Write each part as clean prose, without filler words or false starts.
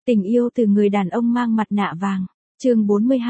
Tình yêu từ người đàn ông mang mặt nạ vàng. Chương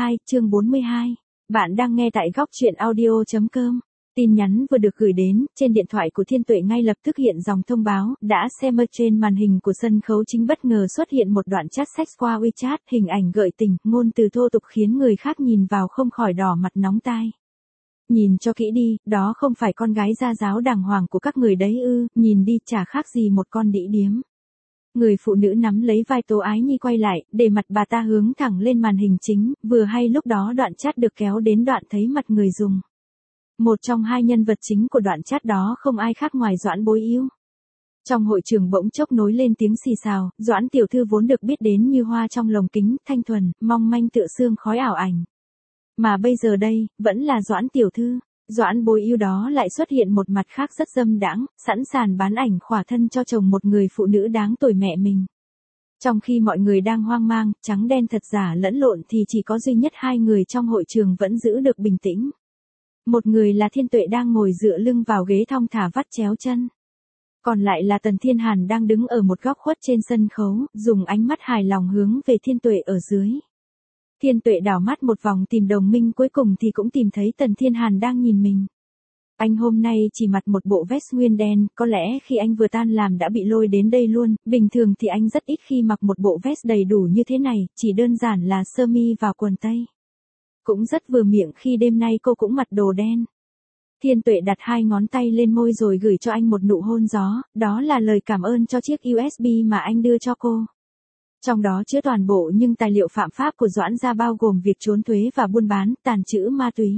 42. Bạn đang nghe tại góc truyện audio.com. Tin nhắn vừa được gửi đến, trên điện thoại của Thiên Tuệ ngay lập tức hiện dòng thông báo, đã xem trên màn hình của sân khấu chính bất ngờ xuất hiện một đoạn chat sex qua WeChat, hình ảnh gợi tình, ngôn từ thô tục khiến người khác nhìn vào không khỏi đỏ mặt nóng tai. Nhìn cho kỹ đi, đó không phải con gái gia giáo đàng hoàng của các người đấy ư, nhìn đi chả khác gì một con đĩ điếm. Người phụ nữ nắm lấy vai Tố Ái Nhi quay lại, để mặt bà ta hướng thẳng lên màn hình chính, vừa hay lúc đó đoạn chat được kéo đến đoạn thấy mặt người dùng. Một trong hai nhân vật chính của đoạn chat đó không ai khác ngoài Doãn Bối Yêu. Trong hội trường bỗng chốc nối lên tiếng xì xào, Doãn tiểu thư vốn được biết đến như hoa trong lồng kính, thanh thuần, mong manh tựa sương khói ảo ảnh. Mà bây giờ đây, vẫn là Doãn tiểu thư. Doãn Bối Yêu đó lại xuất hiện một mặt khác rất dâm đãng, sẵn sàng bán ảnh khỏa thân cho chồng một người phụ nữ đáng tuổi mẹ mình. Trong khi mọi người đang hoang mang, trắng đen thật giả lẫn lộn thì chỉ có duy nhất hai người trong hội trường vẫn giữ được bình tĩnh. Một người là Thiên Tuệ đang ngồi dựa lưng vào ghế thong thả vắt chéo chân. Còn lại là Tần Thiên Hàn đang đứng ở một góc khuất trên sân khấu, dùng ánh mắt hài lòng hướng về Thiên Tuệ ở dưới. Thiên Tuệ đảo mắt một vòng tìm đồng minh, cuối cùng thì cũng tìm thấy Tần Thiên Hàn đang nhìn mình. Anh hôm nay chỉ mặc một bộ vest nguyên đen, có lẽ khi anh vừa tan làm đã bị lôi đến đây luôn, bình thường thì anh rất ít khi mặc một bộ vest đầy đủ như thế này, chỉ đơn giản là sơ mi và quần tây. Cũng rất vừa miệng khi đêm nay cô cũng mặc đồ đen. Thiên Tuệ đặt hai ngón tay lên môi rồi gửi cho anh một nụ hôn gió, đó là lời cảm ơn cho chiếc USB mà anh đưa cho cô. Trong đó chứa toàn bộ những tài liệu phạm pháp của Doãn gia, bao gồm việc trốn thuế và buôn bán, tàn trữ ma túy.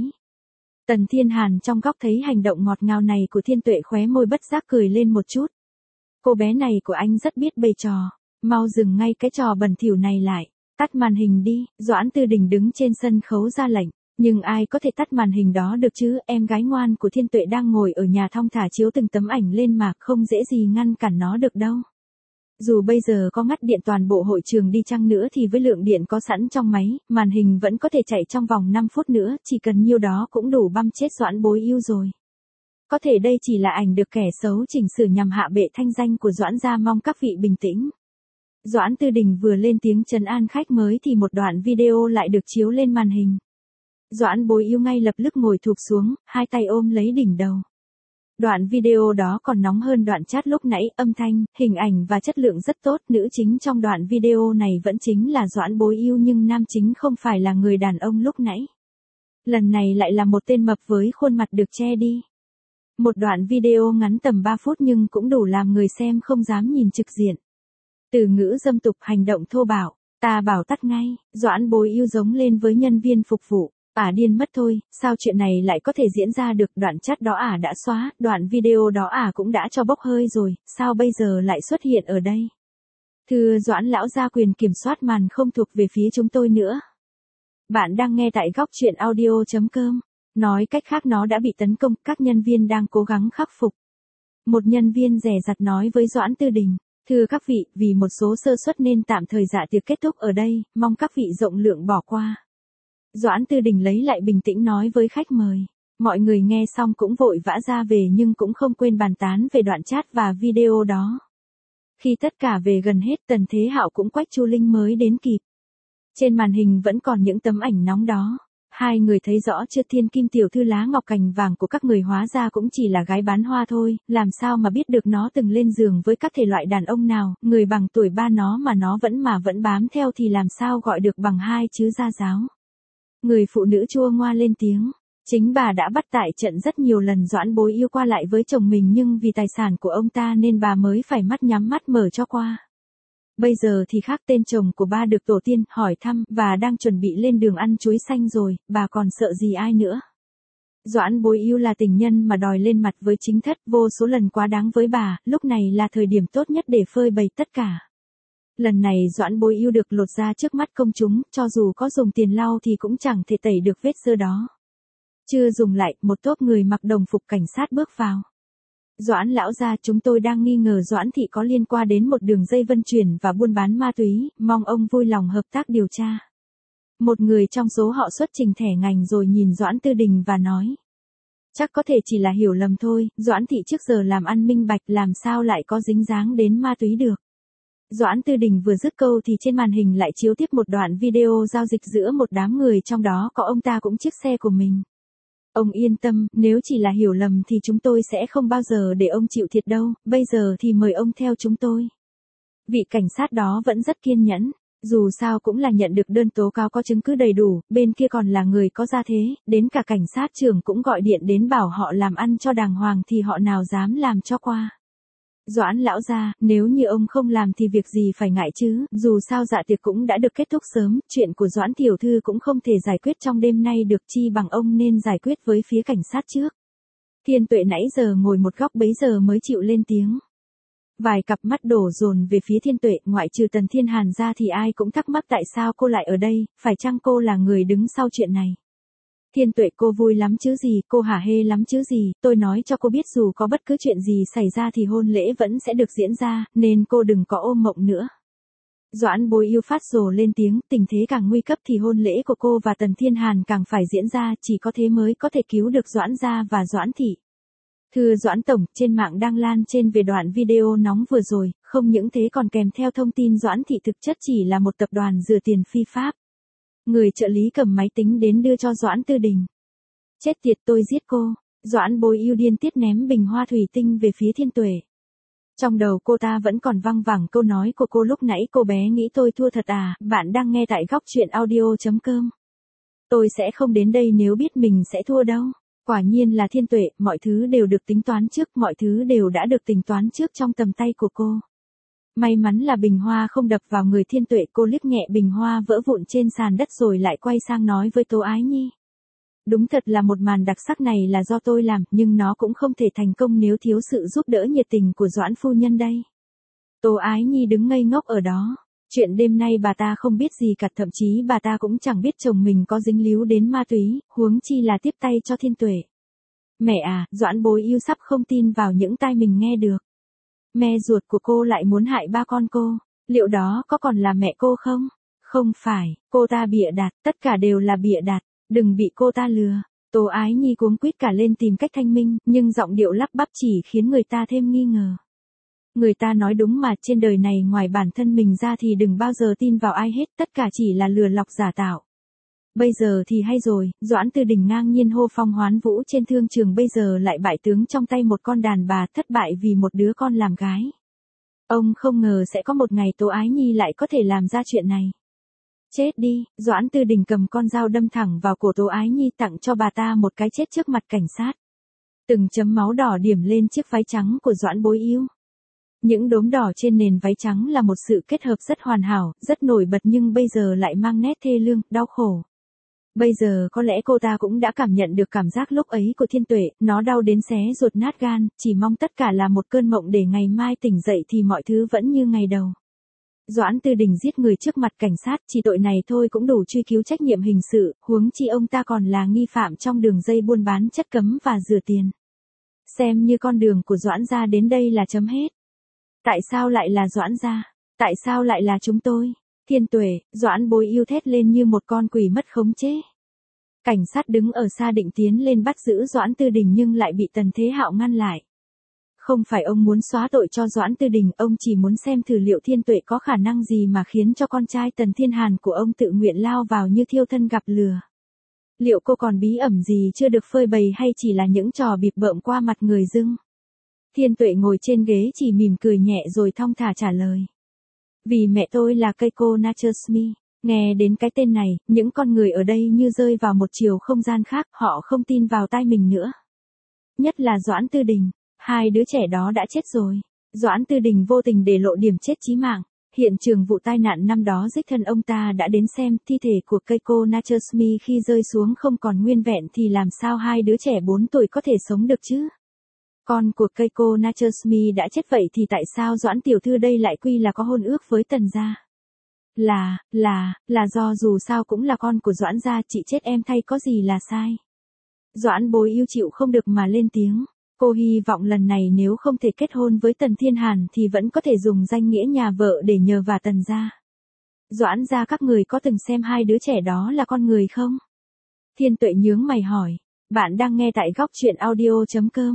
Tần Thiên Hàn trong góc thấy hành động ngọt ngào này của Thiên Tuệ, khóe môi bất giác cười lên một chút. Cô bé này của anh rất biết bày trò, mau dừng ngay cái trò bẩn thỉu này lại, tắt màn hình đi. Doãn Tư Đình đứng trên sân khấu ra lệnh, nhưng ai có thể tắt màn hình đó được chứ, em gái ngoan của Thiên Tuệ đang ngồi ở nhà thong thả chiếu từng tấm ảnh lên mà, không dễ gì ngăn cản nó được đâu. Dù bây giờ có ngắt điện toàn bộ hội trường đi chăng nữa thì với lượng điện có sẵn trong máy, màn hình vẫn có thể chạy trong vòng 5 phút nữa, chỉ cần nhiêu đó cũng đủ băm chết Doãn Bối Yêu rồi. Có thể đây chỉ là ảnh được kẻ xấu chỉnh sửa nhằm hạ bệ thanh danh của Doãn gia, mong các vị bình tĩnh. Doãn Tư Đình vừa lên tiếng trấn an khách mới thì một đoạn video lại được chiếu lên màn hình. Doãn Bối Yêu ngay lập tức ngồi thụp xuống, hai tay ôm lấy đỉnh đầu. Đoạn video đó còn nóng hơn đoạn chat lúc nãy, âm thanh, hình ảnh và chất lượng rất tốt. Nữ chính trong đoạn video này vẫn chính là Doãn Bối Yêu, nhưng nam chính không phải là người đàn ông lúc nãy. Lần này lại là một tên mập với khuôn mặt được che đi. Một đoạn video ngắn tầm 3 phút nhưng cũng đủ làm người xem không dám nhìn trực diện. Từ ngữ dâm tục, hành động thô bạo, ta bảo tắt ngay. Doãn Bối Yêu giống lên với nhân viên phục vụ. Điên mất thôi, sao chuyện này lại có thể diễn ra được, đoạn chat đó đã xóa, đoạn video đó cũng đã cho bốc hơi rồi, sao bây giờ lại xuất hiện ở đây? Thưa Doãn lão gia, quyền kiểm soát màn không thuộc về phía chúng tôi nữa. Bạn đang nghe tại góc truyện audio.com. Nói cách khác, nó đã bị tấn công, các nhân viên đang cố gắng khắc phục. Một nhân viên dè dặt nói với Doãn Tư Đình, thưa các vị, vì một số sơ suất nên tạm thời dạ tiệc kết thúc ở đây, mong các vị rộng lượng bỏ qua. Doãn Tư Đình lấy lại bình tĩnh nói với khách mời. Mọi người nghe xong cũng vội vã ra về nhưng cũng không quên bàn tán về đoạn chat và video đó. Khi tất cả về gần hết, Tần Thế Hạo cũng quách Chu Linh mới đến kịp. Trên màn hình vẫn còn những tấm ảnh nóng đó. Hai người thấy rõ chưa, Thiên Kim tiểu thư lá ngọc cành vàng của các người hóa ra cũng chỉ là gái bán hoa thôi, làm sao mà biết được nó từng lên giường với các thể loại đàn ông nào, người bằng tuổi ba nó mà nó vẫn bám theo thì làm sao gọi được bằng hai chữ gia giáo. Người phụ nữ chua ngoa lên tiếng. Chính bà đã bắt tại trận rất nhiều lần Doãn Bối Yêu qua lại với chồng mình, nhưng vì tài sản của ông ta nên bà mới phải mắt nhắm mắt mở cho qua. Bây giờ thì khác, tên chồng của bà được tổ tiên hỏi thăm và đang chuẩn bị lên đường ăn chuối xanh rồi, bà còn sợ gì ai nữa. Doãn Bối Yêu là tình nhân mà đòi lên mặt với chính thất vô số lần quá đáng với bà, lúc này là thời điểm tốt nhất để phơi bày tất cả. Lần này Doãn Bối Yêu được lột ra trước mắt công chúng, cho dù có dùng tiền lau thì cũng chẳng thể tẩy được vết sơ đó. Chưa dùng lại, một tốp người mặc đồng phục cảnh sát bước vào. Doãn lão gia, chúng tôi đang nghi ngờ Doãn thị có liên quan đến một đường dây vận chuyển và buôn bán ma túy, mong ông vui lòng hợp tác điều tra. Một người trong số họ xuất trình thẻ ngành rồi nhìn Doãn Tư Đình và nói. Chắc có thể chỉ là hiểu lầm thôi, Doãn thị trước giờ làm ăn minh bạch, làm sao lại có dính dáng đến ma túy được. Doãn Tư Đình vừa dứt câu thì trên màn hình lại chiếu tiếp một đoạn video giao dịch giữa một đám người, trong đó có ông ta cũng chiếc xe của mình. Ông yên tâm, nếu chỉ là hiểu lầm thì chúng tôi sẽ không bao giờ để ông chịu thiệt đâu, bây giờ thì mời ông theo chúng tôi. Vị cảnh sát đó vẫn rất kiên nhẫn, dù sao cũng là nhận được đơn tố cáo có chứng cứ đầy đủ, bên kia còn là người có gia thế, đến cả cảnh sát trưởng cũng gọi điện đến bảo họ làm ăn cho đàng hoàng thì họ nào dám làm cho qua. Doãn lão gia, nếu như ông không làm thì việc gì phải ngại chứ, dù sao dạ tiệc cũng đã được kết thúc sớm, chuyện của Doãn tiểu thư cũng không thể giải quyết trong đêm nay được, chi bằng ông nên giải quyết với phía cảnh sát trước. Thiên Tuệ nãy giờ ngồi một góc bấy giờ mới chịu lên tiếng. Vài cặp mắt đổ dồn về phía Thiên Tuệ, ngoại trừ Tần Thiên Hàn ra thì ai cũng thắc mắc tại sao cô lại ở đây, phải chăng cô là người đứng sau chuyện này. Thiên Tuệ, cô vui lắm chứ gì, cô hả hê lắm chứ gì, tôi nói cho cô biết dù có bất cứ chuyện gì xảy ra thì hôn lễ vẫn sẽ được diễn ra, nên cô đừng có ôm mộng nữa. Doãn Bối Yêu phát rồ lên tiếng, tình thế càng nguy cấp thì hôn lễ của cô và Tần Thiên Hàn càng phải diễn ra, chỉ có thế mới có thể cứu được Doãn gia và Doãn thị. Thưa Doãn tổng, trên mạng đang lan trên về đoạn video nóng vừa rồi, không những thế còn kèm theo thông tin Doãn thị thực chất chỉ là một tập đoàn rửa tiền phi pháp. Người trợ lý cầm máy tính đến đưa cho Doãn Tư Đình. Chết tiệt, tôi giết cô. Doãn Bối Yêu điên tiết ném bình hoa thủy tinh về phía Thiên Tuệ. Trong đầu cô ta vẫn còn văng vẳng câu nói của cô lúc nãy, cô bé nghĩ tôi thua thật à, bạn đang nghe tại góc truyện audio.com. Tôi sẽ không đến đây nếu biết mình sẽ thua đâu. Quả nhiên là Thiên Tuệ, mọi thứ đều được tính toán trước, mọi thứ đều đã được tính toán trước trong tầm tay của cô. May mắn là bình hoa không đập vào người Thiên Tuệ, cô liếc nhẹ bình hoa vỡ vụn trên sàn đất rồi lại quay sang nói với Tố Ái Nhi. Đúng thật là một màn đặc sắc này là do tôi làm, nhưng nó cũng không thể thành công nếu thiếu sự giúp đỡ nhiệt tình của Doãn phu nhân đây. Tố Ái Nhi đứng ngây ngốc ở đó. Chuyện đêm nay bà ta không biết gì cả, thậm chí bà ta cũng chẳng biết chồng mình có dính líu đến ma túy, huống chi là tiếp tay cho Thiên Tuệ. Mẹ à, Doãn Bối Yêu sắp không tin vào những tai mình nghe được. Mẹ ruột của cô lại muốn hại ba con cô, liệu đó có còn là mẹ cô không? Không phải, cô ta bịa đặt, tất cả đều là bịa đặt, đừng bị cô ta lừa. Tố Ái Nhi cuống quýt cả lên tìm cách thanh minh, nhưng giọng điệu lắp bắp chỉ khiến người ta thêm nghi ngờ. Người ta nói đúng mà, trên đời này ngoài bản thân mình ra thì đừng bao giờ tin vào ai hết, tất cả chỉ là lừa lọc giả tạo. Bây giờ thì hay rồi, Doãn Tư Đình ngang nhiên hô phong hoán vũ trên thương trường, bây giờ lại bại tướng trong tay một con đàn bà, thất bại vì một đứa con làm gái. Ông không ngờ sẽ có một ngày Tố Ái Nhi lại có thể làm ra chuyện này. Chết đi, Doãn Tư Đình cầm con dao đâm thẳng vào cổ Tố Ái Nhi, tặng cho bà ta một cái chết trước mặt cảnh sát. Từng chấm máu đỏ điểm lên chiếc váy trắng của Doãn Bối Yêu. Những đốm đỏ trên nền váy trắng là một sự kết hợp rất hoàn hảo, rất nổi bật, nhưng bây giờ lại mang nét thê lương, đau khổ. Bây giờ có lẽ cô ta cũng đã cảm nhận được cảm giác lúc ấy của Thiên Tuệ, nó đau đến xé ruột nát gan, chỉ mong tất cả là một cơn mộng để ngày mai tỉnh dậy thì mọi thứ vẫn như ngày đầu. Doãn Tư Đình giết người trước mặt cảnh sát, chỉ tội này thôi cũng đủ truy cứu trách nhiệm hình sự, huống chi ông ta còn là nghi phạm trong đường dây buôn bán chất cấm và rửa tiền. Xem như con đường của Doãn gia đến đây là chấm hết. Tại sao lại là Doãn gia? Tại sao lại là chúng tôi? Thiên Tuệ, Doãn Bối Yêu thét lên như một con quỷ mất khống chế. Cảnh sát đứng ở xa định tiến lên bắt giữ Doãn Tư Đình nhưng lại bị Tần Thế Hạo ngăn lại. Không phải ông muốn xóa tội cho Doãn Tư Đình, ông chỉ muốn xem thử liệu Thiên Tuệ có khả năng gì mà khiến cho con trai Tần Thiên Hàn của ông tự nguyện lao vào như thiêu thân gặp lửa. Liệu cô còn bí ẩn gì chưa được phơi bày hay chỉ là những trò bịp bợm qua mặt người dưng? Thiên Tuệ ngồi trên ghế chỉ mỉm cười nhẹ rồi thong thả trả lời. Vì mẹ tôi là Keiko Natsume. Nghe đến cái tên này, những con người ở đây như rơi vào một chiều không gian khác, họ không tin vào tai mình nữa. Nhất là Doãn Tư Đình, hai đứa trẻ đó đã chết rồi. Doãn Tư Đình vô tình để lộ điểm chết chí mạng. Hiện trường vụ tai nạn năm đó đích thân ông ta đã đến xem, thi thể của Keiko Natsume khi rơi xuống không còn nguyên vẹn thì làm sao hai đứa trẻ 4 tuổi có thể sống được chứ? Con của Keiko Natsume đã chết, vậy thì tại sao Doãn tiểu thư đây lại quy là có hôn ước với Tần gia? Là do dù sao cũng là con của Doãn gia, chị chết em thay có gì là sai. Doãn Bối Yêu chịu không được mà lên tiếng. Cô hy vọng lần này nếu không thể kết hôn với Tần Thiên Hàn thì vẫn có thể dùng danh nghĩa nhà vợ để nhờ vả Tần gia. Doãn gia các người có từng xem hai đứa trẻ đó là con người không? Thiên Tuệ nhướng mày hỏi. Bạn đang nghe tại góc truyện audio.com.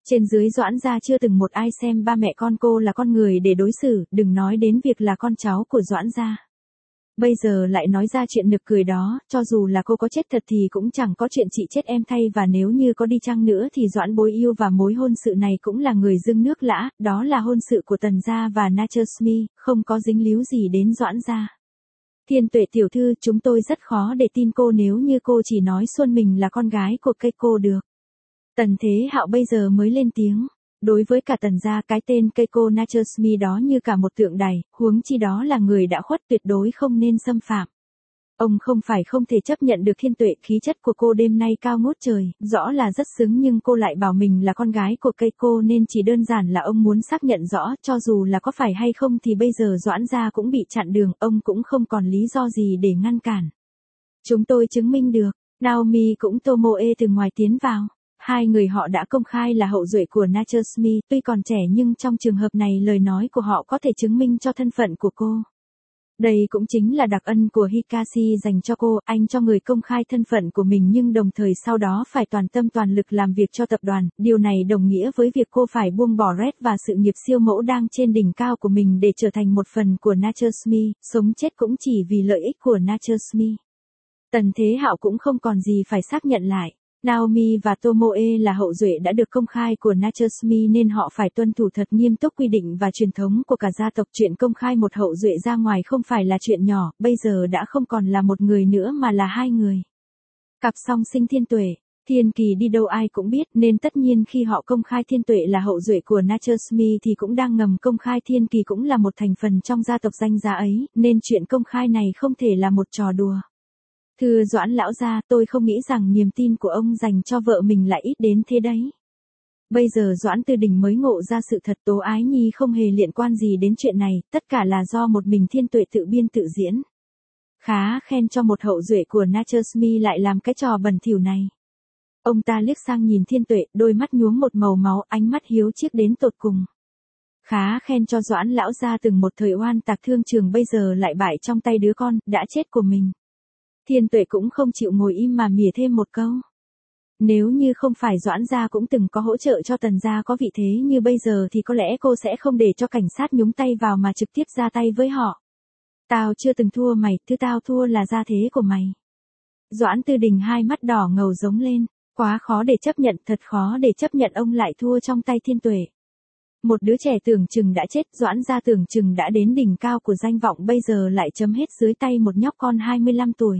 Trên dưới Doãn gia chưa từng một ai xem ba mẹ con cô là con người để đối xử, đừng nói đến việc là con cháu của Doãn gia. Bây giờ lại nói ra chuyện nực cười đó, cho dù là cô có chết thật thì cũng chẳng có chuyện chị chết em thay, và nếu như có đi chăng nữa thì Doãn Bối Yêu và mối hôn sự này cũng là người dưng nước lã, đó là hôn sự của Tần gia và Nachosmi, không có dính líu gì đến Doãn gia. Thiên Tuệ tiểu thư, chúng tôi rất khó để tin cô nếu như cô chỉ nói Xuân mình là con gái của Keiko được. Tần Thế Hạo bây giờ mới lên tiếng. Đối với cả Tần gia, cái tên Keiko Nachosmi đó như cả một tượng đài, huống chi đó là người đã khuất, tuyệt đối không nên xâm phạm. Ông không phải không thể chấp nhận được Thiên Tuệ, khí chất của cô đêm nay cao ngút trời, rõ là rất xứng, nhưng cô lại bảo mình là con gái của Keiko nên chỉ đơn giản là ông muốn xác nhận rõ, cho dù là có phải hay không thì bây giờ Doãn gia cũng bị chặn đường, ông cũng không còn lý do gì để ngăn cản. Chúng tôi chứng minh được. Naomi cũng Tomoe từ ngoài tiến vào. Hai người họ đã công khai là hậu duệ của Nachosmi, tuy còn trẻ nhưng trong trường hợp này lời nói của họ có thể chứng minh cho thân phận của cô. Đây cũng chính là đặc ân của Hikashi dành cho cô, anh cho người công khai thân phận của mình nhưng đồng thời sau đó phải toàn tâm toàn lực làm việc cho tập đoàn, điều này đồng nghĩa với việc cô phải buông bỏ Red và sự nghiệp siêu mẫu đang trên đỉnh cao của mình để trở thành một phần của Nachosmi, sống chết cũng chỉ vì lợi ích của Nachosmi. Tần Thế Hạo cũng không còn gì phải xác nhận lại. Naomi và Tomoe là hậu duệ đã được công khai của Nachosmi nên họ phải tuân thủ thật nghiêm túc quy định và truyền thống của cả gia tộc. Chuyện công khai một hậu duệ ra ngoài không phải là chuyện nhỏ, bây giờ đã không còn là một người nữa mà là hai người. Cặp song sinh Thiên Tuệ, Thiên Kỳ đi đâu ai cũng biết, nên tất nhiên khi họ công khai Thiên Tuệ là hậu duệ của Nachosmi thì cũng đang ngầm công khai Thiên Kỳ cũng là một thành phần trong gia tộc danh giá ấy, nên chuyện công khai này không thể là một trò đùa. Thưa Doãn lão gia, tôi không nghĩ rằng niềm tin của ông dành cho vợ mình lại ít đến thế đấy. Bây giờ Doãn Tư Đình mới ngộ ra sự thật, Tố Ái Nhi không hề liên quan gì đến chuyện này, tất cả là do một mình Thiên Tuệ tự biên tự diễn. Khá khen cho một hậu duệ của Nachosmi lại làm cái trò bẩn thỉu này. Ông ta liếc sang nhìn Thiên Tuệ, đôi mắt nhuốm một màu máu, ánh mắt hiếu chiếc đến tột cùng. Khá khen cho Doãn lão gia từng một thời oan tạc thương trường bây giờ lại bại trong tay đứa con đã chết của mình. Thiên Tuệ cũng không chịu ngồi im mà mỉa thêm một câu. Nếu như không phải Doãn gia cũng từng có hỗ trợ cho Tần gia có vị thế như bây giờ thì có lẽ cô sẽ không để cho cảnh sát nhúng tay vào mà trực tiếp ra tay với họ. Tao chưa từng thua mày, thứ tao thua là gia thế của mày. Doãn Tư Đình hai mắt đỏ ngầu giống lên, quá khó để chấp nhận, thật khó để chấp nhận ông lại thua trong tay Thiên Tuệ. Một đứa trẻ tưởng chừng đã chết, Doãn gia tưởng chừng đã đến đỉnh cao của danh vọng bây giờ lại chấm hết dưới tay một nhóc con 25 tuổi.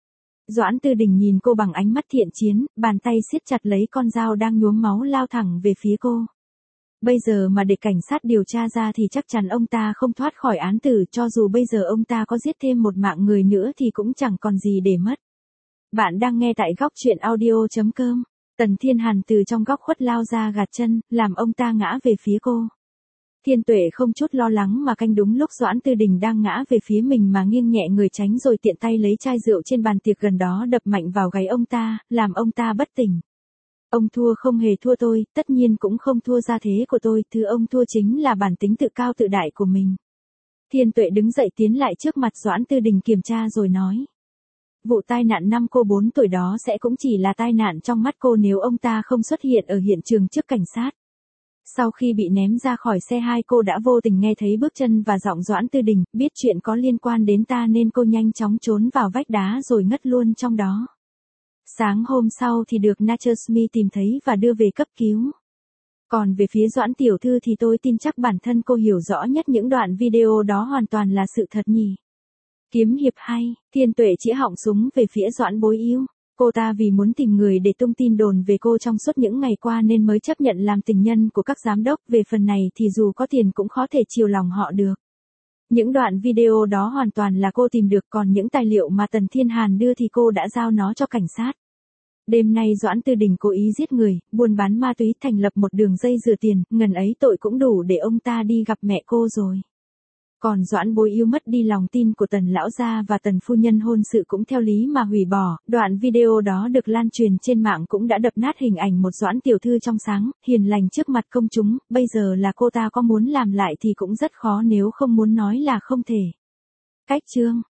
Doãn Tư Đình nhìn cô bằng ánh mắt thiện chiến, bàn tay siết chặt lấy con dao đang nhuốm máu lao thẳng về phía cô. Bây giờ mà để cảnh sát điều tra ra thì chắc chắn ông ta không thoát khỏi án tử, cho dù bây giờ ông ta có giết thêm một mạng người nữa thì cũng chẳng còn gì để mất. Bạn đang nghe tại góc truyện audio.com. Tần Thiên Hàn từ trong góc khuất lao ra gạt chân, làm ông ta ngã về phía cô. Thiên Tuệ không chút lo lắng mà canh đúng lúc Doãn Tư Đình đang ngã về phía mình mà nghiêng nhẹ người tránh rồi tiện tay lấy chai rượu trên bàn tiệc gần đó đập mạnh vào gáy ông ta, làm ông ta bất tỉnh. Ông thua không hề thua tôi, tất nhiên cũng không thua gia thế của tôi, thứ ông thua chính là bản tính tự cao tự đại của mình. Thiên Tuệ đứng dậy tiến lại trước mặt Doãn Tư Đình kiểm tra rồi nói. Vụ tai nạn năm cô 4 tuổi đó sẽ cũng chỉ là tai nạn trong mắt cô nếu ông ta không xuất hiện ở hiện trường trước cảnh sát. Sau khi bị ném ra khỏi xe hai cô đã vô tình nghe thấy bước chân và giọng Doãn Tư Đình, biết chuyện có liên quan đến ta nên cô nhanh chóng trốn vào vách đá rồi ngất luôn trong đó. Sáng hôm sau thì được Nachosmi tìm thấy và đưa về cấp cứu. Còn về phía Doãn tiểu thư thì tôi tin chắc bản thân cô hiểu rõ nhất những đoạn video đó hoàn toàn là sự thật nhỉ. Kiếm hiệp hay, Thiên Tuệ chĩa họng súng về phía Doãn Bối Yêu. Cô ta vì muốn tìm người để tung tin đồn về cô trong suốt những ngày qua nên mới chấp nhận làm tình nhân của các giám đốc, về phần này thì dù có tiền cũng khó thể chiều lòng họ được. Những đoạn video đó hoàn toàn là cô tìm được, còn những tài liệu mà Tần Thiên Hàn đưa thì cô đã giao nó cho cảnh sát. Đêm nay Doãn Tư Đình cố ý giết người, buôn bán ma túy, thành lập một đường dây rửa tiền, ngần ấy tội cũng đủ để ông ta đi gặp mẹ cô rồi. Còn Doãn Bối Yêu mất đi lòng tin của Tần lão gia và Tần phu nhân, hôn sự cũng theo lý mà hủy bỏ. Đoạn video đó được lan truyền trên mạng cũng đã đập nát hình ảnh một Doãn tiểu thư trong sáng, hiền lành trước mặt công chúng, bây giờ là cô ta có muốn làm lại thì cũng rất khó, nếu không muốn nói là không thể. Cách chương